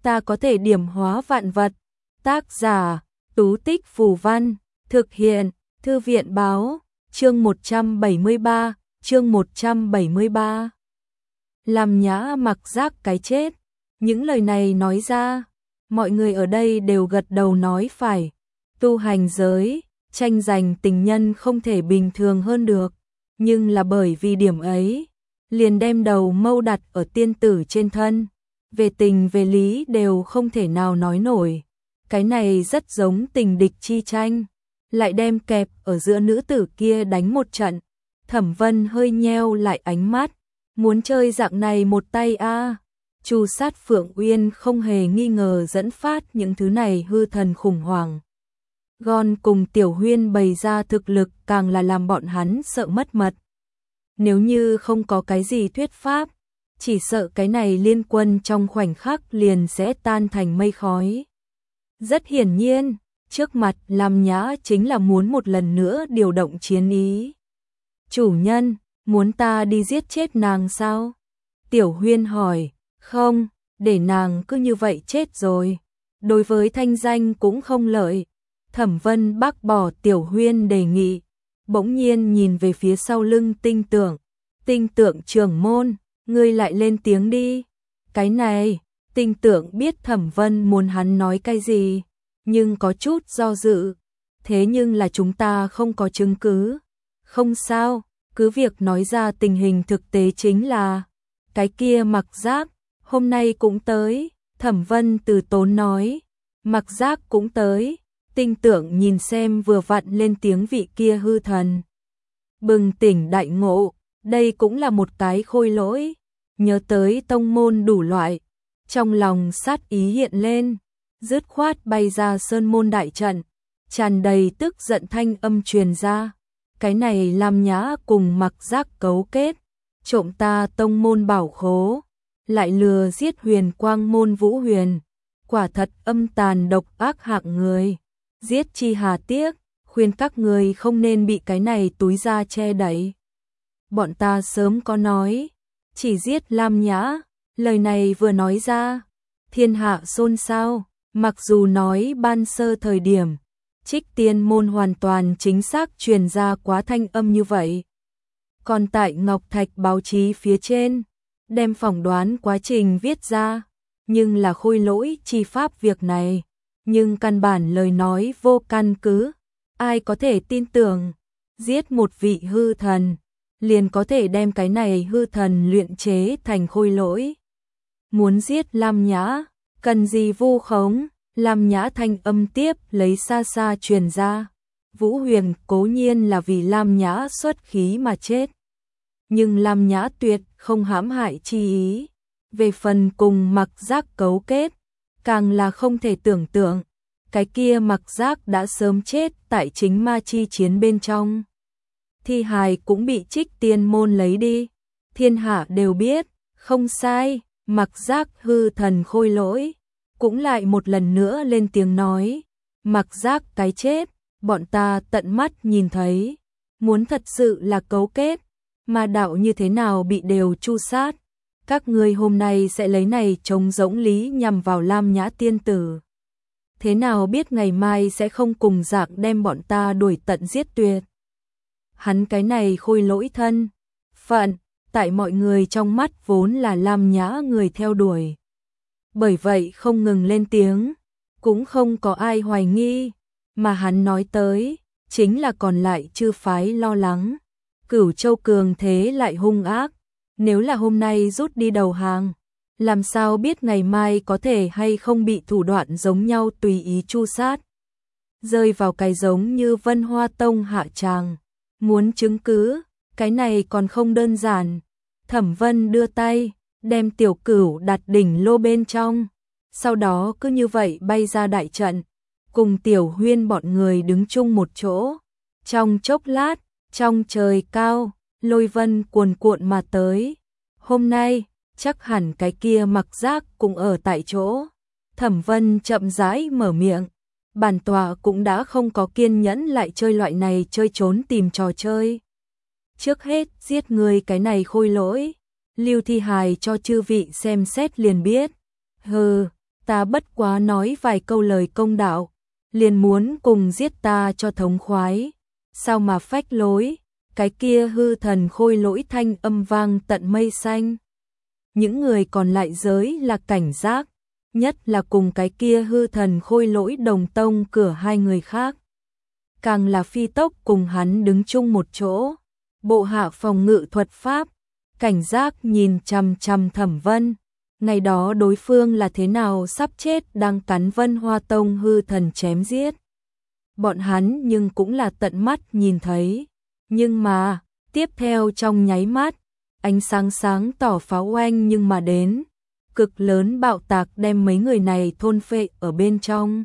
ta có thể điểm hóa vạn vật. Tác giả, Tú Tích Phù Văn, thực hiện, Thư viện Báo, chương 173, chương 173. Lam Nhã mặc giác cái chết. Những lời này nói ra, mọi người ở đây đều gật đầu nói phải. Tu hành giới, tranh giành tình nhân không thể bình thường hơn được, nhưng là bởi vì điểm ấy, liền đem đầu mâu đặt ở tiên tử trên thân. Về tình về lý đều không thể nào nói nổi. Cái này rất giống tình địch chi tranh, lại đem kẹp ở giữa nữ tử kia đánh một trận. Thẩm Vân hơi nheo lại ánh mắt, muốn chơi dạng này một tay a. Chu Sát Phượng Uyên không hề nghi ngờ dẫn phát những thứ này hư thần khủng hoảng. Gon cùng Tiểu Huyên bày ra thực lực càng là làm bọn hắn sợ mất mật. Nếu như không có cái gì thuyết pháp, chỉ sợ cái này liên quân trong khoảnh khắc liền sẽ tan thành mây khói. Rất hiển nhiên, trước mặt Lam Nhã chính là muốn một lần nữa điều động chiến ý. Chủ nhân, muốn ta đi giết chết nàng sao? Tiểu Huyên hỏi, không, để nàng cứ như vậy chết rồi. Đối với thanh danh cũng không lợi. Thẩm Vân bác bỏ Tiểu Huyên đề nghị, bỗng nhiên nhìn về phía sau lưng Tinh Tượng. Tinh Tượng trưởng môn, ngươi lại lên tiếng đi. Cái này, Tinh Tượng biết Thẩm Vân muốn hắn nói cái gì, nhưng có chút do dự. Thế nhưng là chúng ta không có chứng cứ. Không sao, cứ việc nói ra tình hình thực tế chính là cái kia Mặc Giác hôm nay cũng tới. Thẩm Vân từ tốn nói, Mặc Giác cũng tới. Tinh Tượng nhìn xem vừa vặn lên tiếng vị kia hư thần, bừng tỉnh đại ngộ, đây cũng là một cái khôi lỗi. Nhớ tới tông môn đủ loại, trong lòng sát ý hiện lên, dứt khoát bay ra sơn môn đại trận, tràn đầy tức giận thanh âm truyền ra. Cái này Lam Nhã cùng Mặc Giác cấu kết, trộm ta tông môn bảo khố, lại lừa giết Huyền Quang môn Vũ Huyền, quả thật âm tàn độc ác hạng người. Giết chi hà tiếc, khuyên các người không nên bị cái này túi da che đậy. Bọn ta sớm có nói, chỉ giết Lam Nhã. Lời này vừa nói ra, thiên hạ xôn xao. Mặc dù nói ban sơ thời điểm, Trích Tiên môn hoàn toàn chính xác truyền ra quá thanh âm như vậy. Còn tại Ngọc Thạch báo chí phía trên, đem phỏng đoán quá trình viết ra, nhưng là khôi lỗi chi pháp việc này. Nhưng căn bản lời nói vô căn cứ, ai có thể tin tưởng, giết một vị hư thần, liền có thể đem cái này hư thần luyện chế thành khôi lỗi. Muốn giết Lam Nhã, cần gì vu khống? Lam Nhã thanh âm tiếp lấy xa xa truyền ra. Vũ Huyền cố nhiên là vì Lam Nhã xuất khí mà chết, nhưng Lam Nhã tuyệt không hãm hại chi ý. Về phần cùng Mặc Giác cấu kết, càng là không thể tưởng tượng. Cái kia Mặc Giác đã sớm chết tại chính ma chi chiến bên trong. Thi hài cũng bị Trích Tiên môn lấy đi. Thiên hạ đều biết, không sai, Mặc Giác hư thần khôi lỗi. Cũng lại một lần nữa lên tiếng nói, Mặc Giác cái chết, bọn ta tận mắt nhìn thấy. Muốn thật sự là cấu kết, mà đạo như thế nào bị đều chu sát. Các ngươi hôm nay sẽ lấy này trống rỗng lý nhằm vào Lam Nhã tiên tử. Thế nào biết ngày mai sẽ không cùng dạng đem bọn ta đuổi tận giết tuyệt. Hắn cái này khôi lỗi thân phận, tại mọi người trong mắt vốn là Lam Nhã người theo đuổi. Bởi vậy không ngừng lên tiếng, cũng không có ai hoài nghi, mà hắn nói tới, chính là còn lại chư phái lo lắng. Cửu Châu cường thế lại hung ác, nếu là hôm nay rút đi đầu hàng, làm sao biết ngày mai có thể hay không bị thủ đoạn giống nhau tùy ý chu sát. Rơi vào cái giống như Vân Hoa Tông hạ tràng, muốn chứng cứ, cái này còn không đơn giản. Thẩm Vân đưa tay, đem Tiểu Cửu đặt đỉnh lô bên trong, sau đó cứ như vậy bay ra đại trận, cùng Tiểu Huyên bọn người đứng chung một chỗ. Trong chốc lát, trong trời cao, lôi vân cuồn cuộn mà tới. Hôm nay, chắc hẳn cái kia Mặc Giác cũng ở tại chỗ. Thẩm Vân chậm rãi mở miệng, bản tọa cũng đã không có kiên nhẫn lại chơi loại này chơi trốn tìm trò chơi. Trước hết giết người cái này khôi lỗi, lưu thi hài cho chư vị xem xét liền biết. Hừ, ta bất quá nói vài câu lời công đạo, liền muốn cùng giết ta cho thống khoái, sao mà phách lối, cái kia hư thần khôi lỗi thanh âm vang tận mây xanh. Những người còn lại giới là cảnh giác, nhất là cùng cái kia hư thần khôi lỗi đồng tông cửa hai người khác. Càng là phi tốc cùng hắn đứng chung một chỗ, bộ hạ phòng ngự thuật pháp, cảnh giác nhìn chằm chằm Thẩm Vân. Ngày đó đối phương là thế nào sắp chết đang cắn Vân Hoa Tông hư thần chém giết. Bọn hắn nhưng cũng là tận mắt nhìn thấy. Nhưng mà, tiếp theo trong nháy mắt, ánh sáng sáng tỏ pháo oanh nhưng mà đến. Cực lớn bạo tạc đem mấy người này thôn phệ ở bên trong.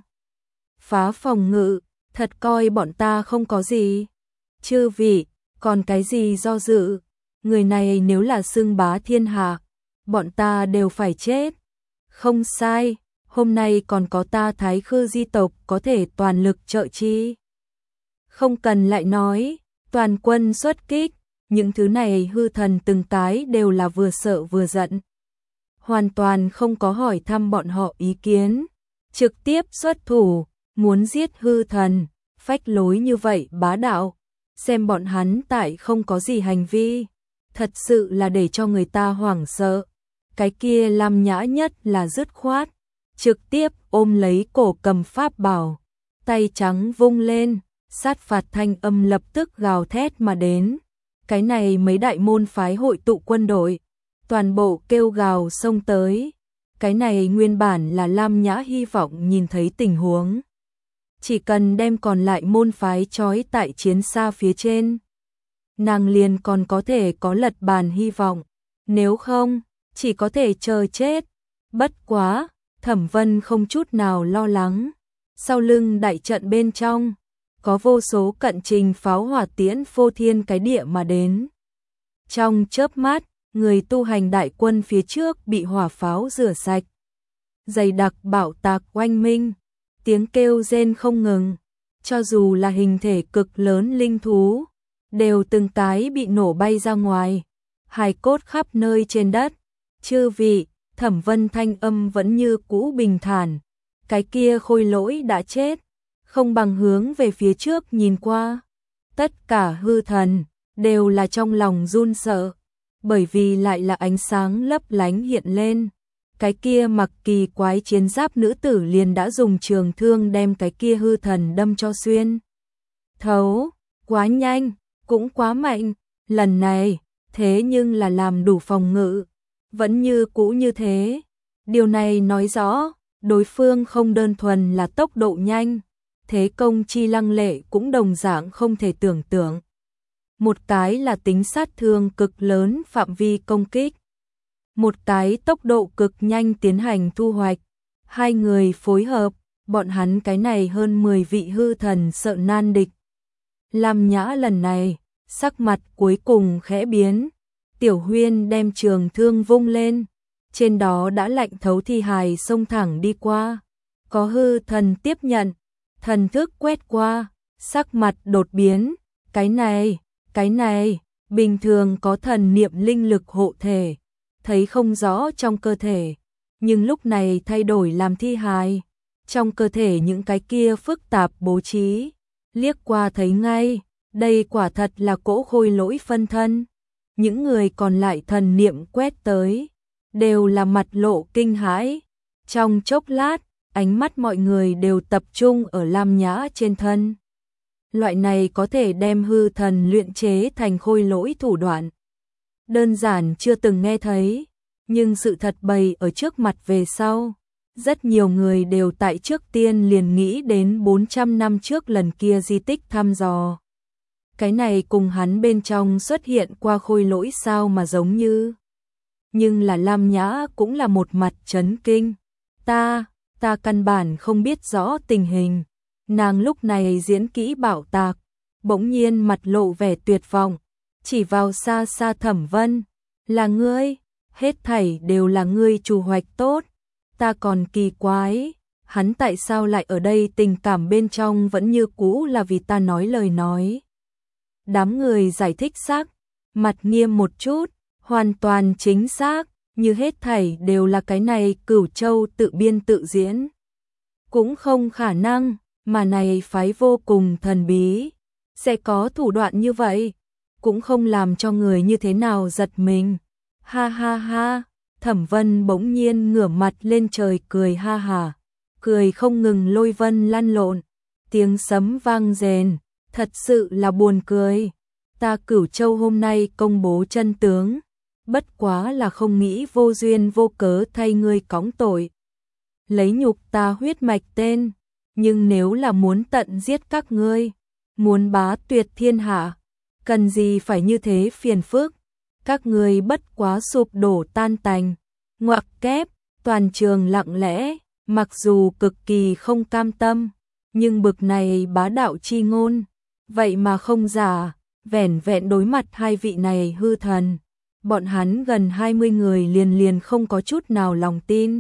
Phá phòng ngự, thật coi bọn ta không có gì. Chư vị, còn cái gì do dự? Người này nếu là xưng bá thiên hạ, bọn ta đều phải chết. Không sai, hôm nay còn có ta Thái Khư di tộc có thể toàn lực trợ chi. Không cần lại nói, toàn quân xuất kích, những thứ này hư thần từng cái đều là vừa sợ vừa giận. Hoàn toàn không có hỏi thăm bọn họ ý kiến, trực tiếp xuất thủ, muốn giết hư thần, phách lối như vậy bá đạo, xem bọn hắn tại không có gì hành vi, thật sự là để cho người ta hoảng sợ. Cái kia Lam Nhã nhất là dứt khoát, trực tiếp ôm lấy cổ cầm pháp bảo, tay trắng vung lên, sát phạt thanh âm lập tức gào thét mà đến. Cái này mấy đại môn phái hội tụ quân đội, toàn bộ kêu gào xông tới. Cái này nguyên bản là Lam Nhã hy vọng nhìn thấy tình huống. Chỉ cần đem còn lại môn phái trói tại chiến xa phía trên, nàng liền còn có thể có lật bàn hy vọng. Nếu không, chỉ có thể chờ chết. Bất quá, Thẩm Vân không chút nào lo lắng. Sau lưng đại trận bên trong, có vô số cận trình pháo hỏa tiễn phô thiên cái địa mà đến. Trong chớp mắt, người tu hành đại quân phía trước bị hỏa pháo rửa sạch. Dày đặc bạo tạc oanh minh, tiếng kêu rên không ngừng, cho dù là hình thể cực lớn linh thú, đều từng cái bị nổ bay ra ngoài, hài cốt khắp nơi trên đất. Chư vị, Thẩm Vân thanh âm vẫn như cũ bình thản, cái kia khôi lỗi đã chết, không bằng hướng về phía trước nhìn qua. Tất cả hư thần đều là trong lòng run sợ, bởi vì lại là ánh sáng lấp lánh hiện lên. Cái kia mặc kỳ quái chiến giáp nữ tử liền đã dùng trường thương đem cái kia hư thần đâm cho xuyên thấu, quá nhanh, cũng quá mạnh, lần này, thế nhưng là làm đủ phòng ngự, vẫn như cũ như thế. Điều này nói rõ, đối phương không đơn thuần là tốc độ nhanh, thế công chi lăng lệ cũng đồng dạng không thể tưởng tượng. Một cái là tính sát thương cực lớn phạm vi công kích, một cái tốc độ cực nhanh tiến hành thu hoạch. Hai người phối hợp, bọn hắn cái này hơn 10 vị hư thần sợ nan địch. Lam Nhã lần này, sắc mặt cuối cùng khẽ biến. Tiểu Huyên đem trường thương vung lên, trên đó đã lạnh thấu thi hài xông thẳng đi qua. Có hư thần tiếp nhận, thần thức quét qua, sắc mặt đột biến. Cái này, bình thường có thần niệm linh lực hộ thể, thấy không rõ trong cơ thể, nhưng lúc này thay đổi làm thi hài. Trong cơ thể những cái kia phức tạp bố trí, liếc qua thấy ngay, đây quả thật là cỗ khôi lỗi phân thân. Những người còn lại thần niệm quét tới, đều là mặt lộ kinh hãi. Trong chốc lát, ánh mắt mọi người đều tập trung ở Lam Nhã trên thân. Loại này có thể đem hư thần luyện chế thành khôi lỗi thủ đoạn, đơn giản chưa từng nghe thấy, nhưng sự thật bày ở trước mặt về sau. Rất nhiều người đều tại trước tiên liền nghĩ đến 400 năm trước lần kia di tích thăm dò. Cái này cùng hắn bên trong xuất hiện qua khôi lỗi sao mà giống như. Nhưng là Lam Nhã cũng là một mặt chấn kinh. Ta căn bản không biết rõ tình hình. Nàng lúc này diễn kỹ bạo tạc, bỗng nhiên mặt lộ vẻ tuyệt vọng, chỉ vào xa xa Thẩm Vân. Là ngươi, hết thảy đều là ngươi chủ hoạch tốt. Ta còn kỳ quái, hắn tại sao lại ở đây, tình cảm bên trong vẫn như cũ là vì ta nói lời nói. Đám người giải thích xác, mặt nghiêm một chút, hoàn toàn chính xác, như hết thảy đều là cái này Cửu Châu tự biên tự diễn. Cũng không khả năng, mà này phái vô cùng thần bí, sẽ có thủ đoạn như vậy, cũng không làm cho người như thế nào giật mình. Ha ha ha, Thẩm Vân bỗng nhiên ngửa mặt lên trời cười ha hả, cười không ngừng lôi vân lăn lộn, tiếng sấm vang rền, thật sự là buồn cười. Ta Cửu Châu hôm nay công bố chân tướng, bất quá là không nghĩ vô duyên vô cớ thay ngươi cõng tội, lấy nhục ta huyết mạch tên, nhưng nếu là muốn tận giết các ngươi, muốn bá tuyệt thiên hạ, cần gì phải như thế phiền phức, các ngươi bất quá sụp đổ tan tành. Ngoặc kép, toàn trường lặng lẽ, mặc dù cực kỳ không cam tâm, nhưng bực này bá đạo chi ngôn, vậy mà không giả, vẻn vẹn đối mặt hai vị này hư thần, bọn hắn gần 20 người liền không có chút nào lòng tin.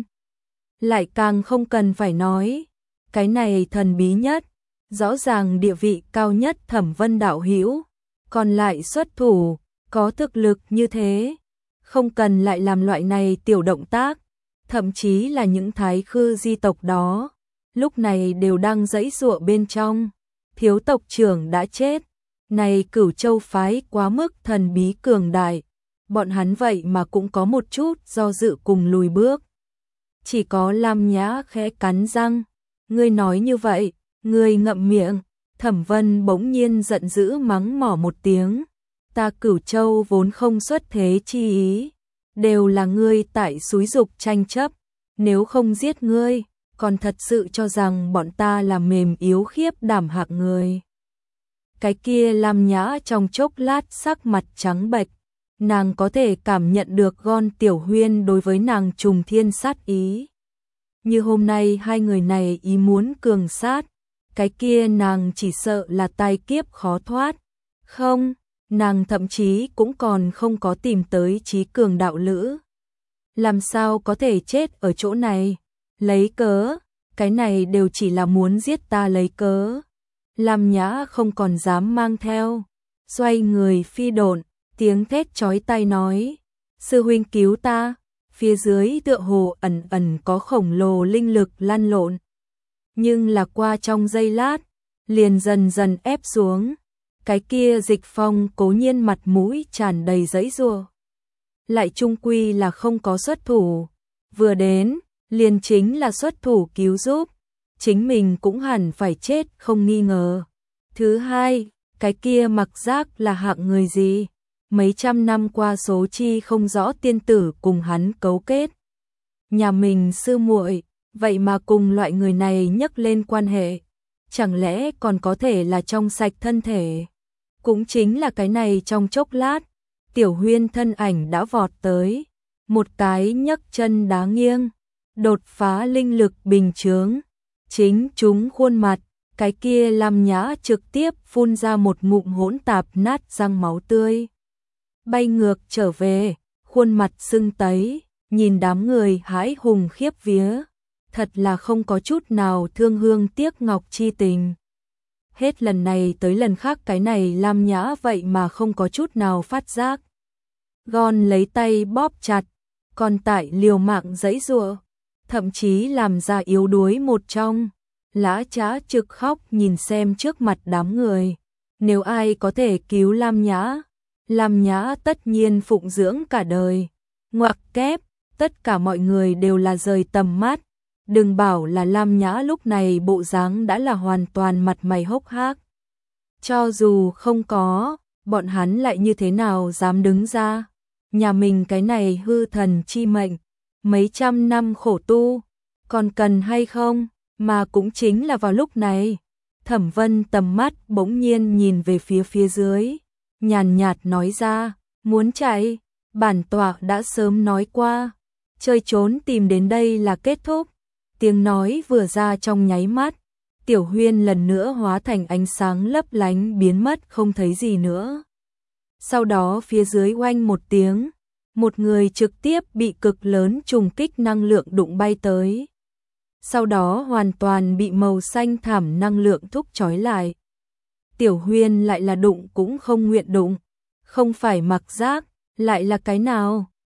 Lại càng không cần phải nói, cái này thần bí nhất, rõ ràng địa vị cao nhất Thẩm Vân đạo hữu, còn lại xuất thủ, có thực lực như thế, không cần lại làm loại này tiểu động tác, thậm chí là những thái khư di tộc đó, lúc này đều đang giãy giụa bên trong. Thiếu tộc trưởng đã chết, này Cửu Châu phái quá mức thần bí cường đại, bọn hắn vậy mà cũng có một chút do dự cùng lùi bước. Chỉ có Lam Nhã khẽ cắn răng, ngươi nói như vậy, ngươi ngậm miệng. Thẩm Vân bỗng nhiên giận dữ mắng mỏ một tiếng, ta Cửu Châu vốn không xuất thế chi ý, đều là ngươi tại xúi dục tranh chấp, nếu không giết ngươi, còn thật sự cho rằng bọn ta là mềm yếu khiếp đảm hạng người. Cái kia Lam Nhã trong chốc lát sắc mặt trắng bệch, nàng có thể cảm nhận được Gon Tiểu Huyên đối với nàng trùng thiên sát ý. Như hôm nay hai người này ý muốn cường sát, cái kia nàng chỉ sợ là tai kiếp khó thoát. Không, nàng thậm chí cũng còn không có tìm tới trí cường đạo lữ. Làm sao có thể chết ở chỗ này? Lấy cớ, cái này đều chỉ là muốn giết ta lấy cớ. Lam Nhã không còn dám mang theo, xoay người phi độn, tiếng thét chói tai nói, sư huynh cứu ta. Phía dưới tựa hồ ẩn ẩn có khổng lồ linh lực lăn lộn, nhưng là qua trong giây lát, liền dần dần ép xuống. Cái kia Dịch Phong cố nhiên mặt mũi tràn đầy giãy giụa, lại chung quy là không có xuất thủ, vừa đến, liền chính là xuất thủ cứu giúp, chính mình cũng hẳn phải chết không nghi ngờ. Thứ hai, cái kia Mặc Giác là hạng người gì? Mấy trăm năm qua số chi không rõ tiên tử cùng hắn cấu kết. Nhà mình sư muội, vậy mà cùng loại người này nhắc lên quan hệ, chẳng lẽ còn có thể là trong sạch thân thể? Cũng chính là cái này trong chốc lát, Tiểu Huyên thân ảnh đã vọt tới, một cái nhấc chân đá nghiêng, đột phá linh lực bình chướng, chính trúng khuôn mặt, cái kia Lam Nhã trực tiếp phun ra một ngụm hỗn tạp nát răng máu tươi. Bay ngược trở về, khuôn mặt sưng tấy, nhìn đám người hãi hùng khiếp vía, thật là không có chút nào thương hương tiếc ngọc chi tình. Hết lần này tới lần khác cái này Lam Nhã vậy mà không có chút nào phát giác. Gon lấy tay bóp chặt, còn tại liều mạng giãy giụa, thậm chí làm ra yếu đuối một trong. Lã Trá trực khóc nhìn xem trước mặt đám người, nếu ai có thể cứu Lam Nhã tất nhiên phụng dưỡng cả đời. Ngoặc kép, tất cả mọi người đều là rời tầm mắt, đừng bảo là Lam Nhã lúc này bộ dáng đã là hoàn toàn mặt mày hốc hác. Cho dù không có, bọn hắn lại như thế nào dám đứng ra? Nhà mình cái này hư thần chi mệnh, mấy trăm năm khổ tu, còn cần hay không? Mà cũng chính là vào lúc này, Thẩm Vân tầm mắt bỗng nhiên nhìn về phía dưới, nhàn nhạt nói ra, muốn chạy, bản tọa đã sớm nói qua, chơi trốn tìm đến đây là kết thúc. Tiếng nói vừa ra trong nháy mắt, Tiểu Huyên lần nữa hóa thành ánh sáng lấp lánh biến mất không thấy gì nữa. Sau đó phía dưới oanh một tiếng, một người trực tiếp bị cực lớn trùng kích năng lượng đụng bay tới. Sau đó hoàn toàn bị màu xanh thảm năng lượng thúc trói lại. Tiểu Huyên lại là đụng cũng không nguyện đụng, không phải Mặc Giác, lại là cái nào?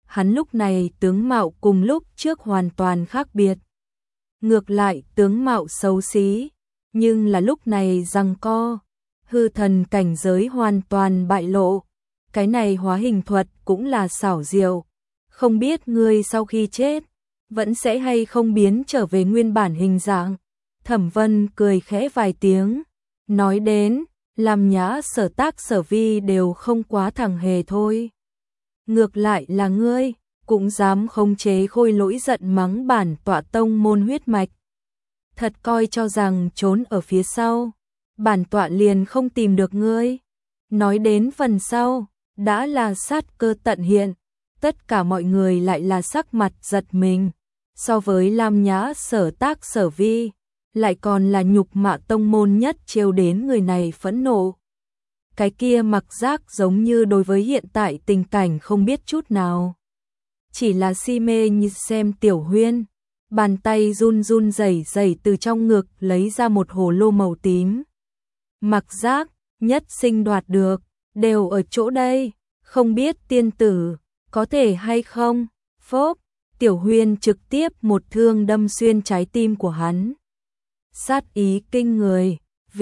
hắn lúc này tướng mạo cùng lúc trước hoàn toàn khác biệt. Ngược lại tướng mạo xấu xí, nhưng là lúc này giằng co, hư thần cảnh giới hoàn toàn bại lộ. Cái này hóa hình thuật cũng là xảo diệu, không biết ngươi sau khi chết vẫn sẽ hay không biến trở về nguyên bản hình dạng. Thẩm Vân cười khẽ vài tiếng, nói đến, Lam Nhã Sở Tác Sở Vi đều không quá thẳng hề thôi. Ngược lại là ngươi, cũng dám khống chế khôi lỗi giận mắng bản tọa tông môn huyết mạch. Thật coi cho rằng trốn ở phía sau, bản tọa liền không tìm được ngươi. Nói đến phần sau, đã là sát cơ tận hiện, tất cả mọi người lại là sắc mặt giật mình. So với Lam Nhã Sở Tác Sở Vi, lại còn là nhục mạ tông môn nhất trêu đến người này phẫn nộ. Cái kia Mặc Giác giống như đối với hiện tại tình cảnh không biết chút nào. Chỉ là si mê như xem Tiểu Huyên, bàn tay run run rẩy rẩy từ trong ngực lấy ra một hồ lô màu tím. Mặc Giác, nhất sinh đoạt được, đều ở chỗ đây, không biết tiên tử, có thể hay không? Phốp, Tiểu Huyên trực tiếp một thương đâm xuyên trái tim của hắn. Sát ý kinh người,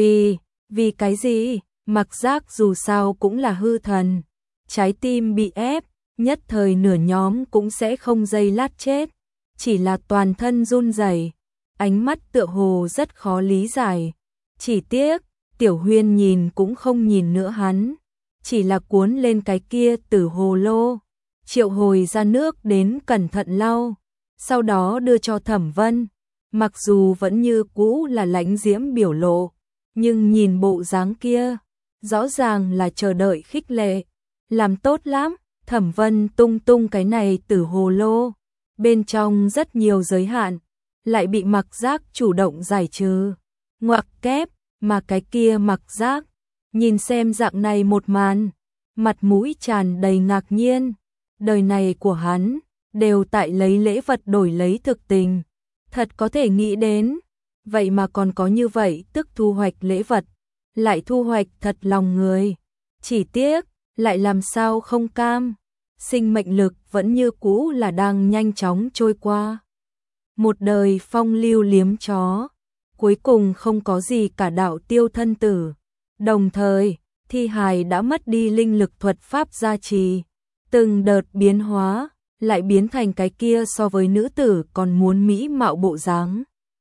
vì cái gì? Mặc Giác dù sao cũng là hư thần, trái tim bị ép, nhất thời nửa nhóm cũng sẽ không giây lát chết, chỉ là toàn thân run rẩy, ánh mắt tựa hồ rất khó lý giải. Chỉ tiếc, Tiểu Huyên nhìn cũng không nhìn nữa hắn, chỉ là cuốn lên cái kia tử hồ lô, triệu hồi ra nước đến cẩn thận lau, sau đó đưa cho Thẩm Vân. Mặc dù vẫn như cũ là lãnh diễm biểu lộ, nhưng nhìn bộ dáng kia, rõ ràng là chờ đợi khích lệ. Làm tốt lắm, Thẩm Vân tung tung cái này tử hồ lô, bên trong rất nhiều giới hạn, lại bị Mặc Giác chủ động giải trừ. Ngoặc kép, mà cái kia Mặc Giác, nhìn xem dạng này một màn, mặt mũi tràn đầy ngạc nhiên. Đời này của hắn, đều tại lấy lễ vật đổi lấy thực tình. Thật có thể nghĩ đến, vậy mà còn có như vậy tức thu hoạch lễ vật, lại thu hoạch thật lòng người. Chỉ tiếc, lại làm sao không cam, sinh mệnh lực vẫn như cũ là đang nhanh chóng trôi qua. Một đời phong lưu liếm chó, cuối cùng không có gì cả đạo tiêu thân tử. Đồng thời, thi hài đã mất đi linh lực thuật pháp gia trì, từng đợt biến hóa, lại biến thành cái kia so với nữ tử còn muốn mỹ mạo bộ dáng.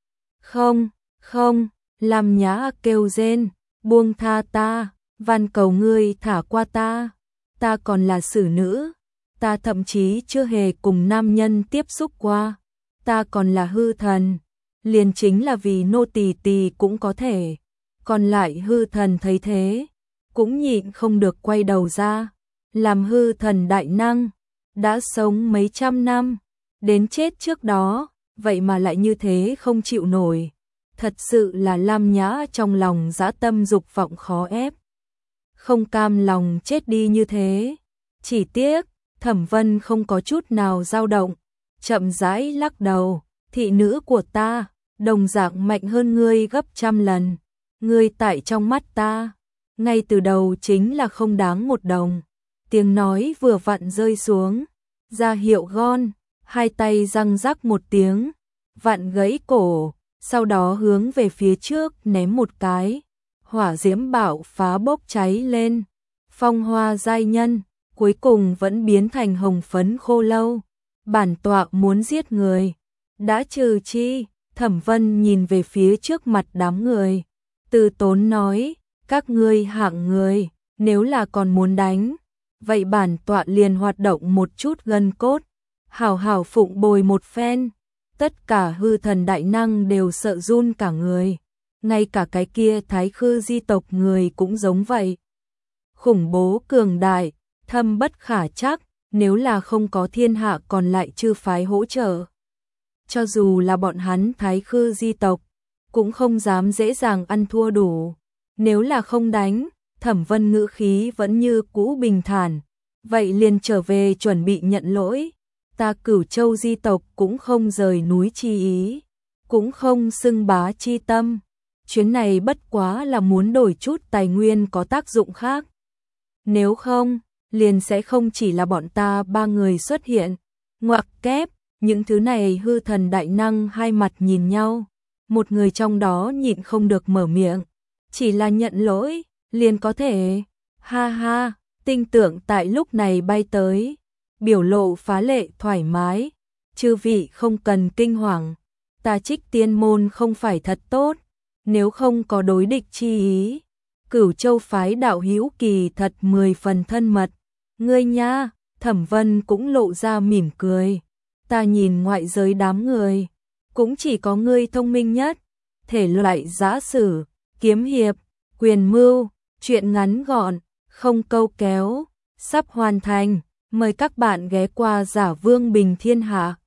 Không, không, Lam Nhã kêu rên, buông tha ta, van cầu ngươi thả qua ta, ta còn là xử nữ, ta thậm chí chưa hề cùng nam nhân tiếp xúc qua, ta còn là hư thần, liền chính là vì nô tỳ tỳ cũng có thể. Còn lại hư thần thấy thế, cũng nhịn không được quay đầu ra, làm hư thần đại năng, đã sống mấy trăm năm, đến chết trước đó, vậy mà lại như thế không chịu nổi. Thật sự là Lam Nhã trong lòng dã tâm dục vọng khó ép, không cam lòng chết đi như thế. Chỉ tiếc, Thẩm Vân không có chút nào dao động, chậm rãi lắc đầu, thị nữ của ta, đồng dạng mạnh hơn ngươi gấp trăm lần. Ngươi tại trong mắt ta, ngay từ đầu chính là không đáng một đồng. Tiếng nói vừa vặn rơi xuống, ra hiệu gon, hai tay răng rắc một tiếng, vặn gãy cổ, sau đó hướng về phía trước ném một cái, hỏa diễm bạo phá bốc cháy lên. Phong hoa giai nhân, cuối cùng vẫn biến thành hồng phấn khô lâu. Bản tọa muốn giết người, đã trừ chi? Thẩm Vân nhìn về phía trước mặt đám người, từ tốn nói, các ngươi hạng người, nếu là còn muốn đánh, vậy bản tọa liền hoạt động một chút gân cốt, hảo hảo phụng bồi một phen. Tất cả hư thần đại năng đều sợ run cả người, ngay cả cái kia Thái Khư di tộc người cũng giống vậy. Khủng bố cường đại, thâm bất khả trắc, nếu là không có thiên hạ còn lại chư phái hỗ trợ, cho dù là bọn hắn Thái Khư di tộc, cũng không dám dễ dàng ăn thua đủ. Nếu là không đánh, Thẩm Vân ngữ khí vẫn như cũ bình thản, vậy liền trở về chuẩn bị nhận lỗi. Ta Cửu Châu di tộc cũng không rời núi chi ý, cũng không xưng bá chi tâm. Chuyến này bất quá là muốn đổi chút tài nguyên có tác dụng khác. Nếu không, liền sẽ không chỉ là bọn ta ba người xuất hiện. Ngoặc kép, những thứ này hư thần đại năng hai mặt nhìn nhau, một người trong đó nhịn không được mở miệng, chỉ là nhận lỗi, liền có thể, ha ha, tinh tượng tại lúc này bay tới, biểu lộ phá lệ thoải mái, chư vị không cần kinh hoàng, ta Trích Tiên môn không phải thật tốt, nếu không có đối địch chi ý, Cửu Châu phái đạo hữu kỳ thật 10 phần thân mật, ngươi nha, Thẩm Vân cũng lộ ra mỉm cười, ta nhìn ngoại giới đám người, cũng chỉ có ngươi thông minh nhất, thể loại giã sử, kiếm hiệp, quyền mưu, chuyện ngắn gọn, không câu kéo, sắp hoàn thành, mời các bạn ghé qua Giả Vương Bình Thiên Hạ.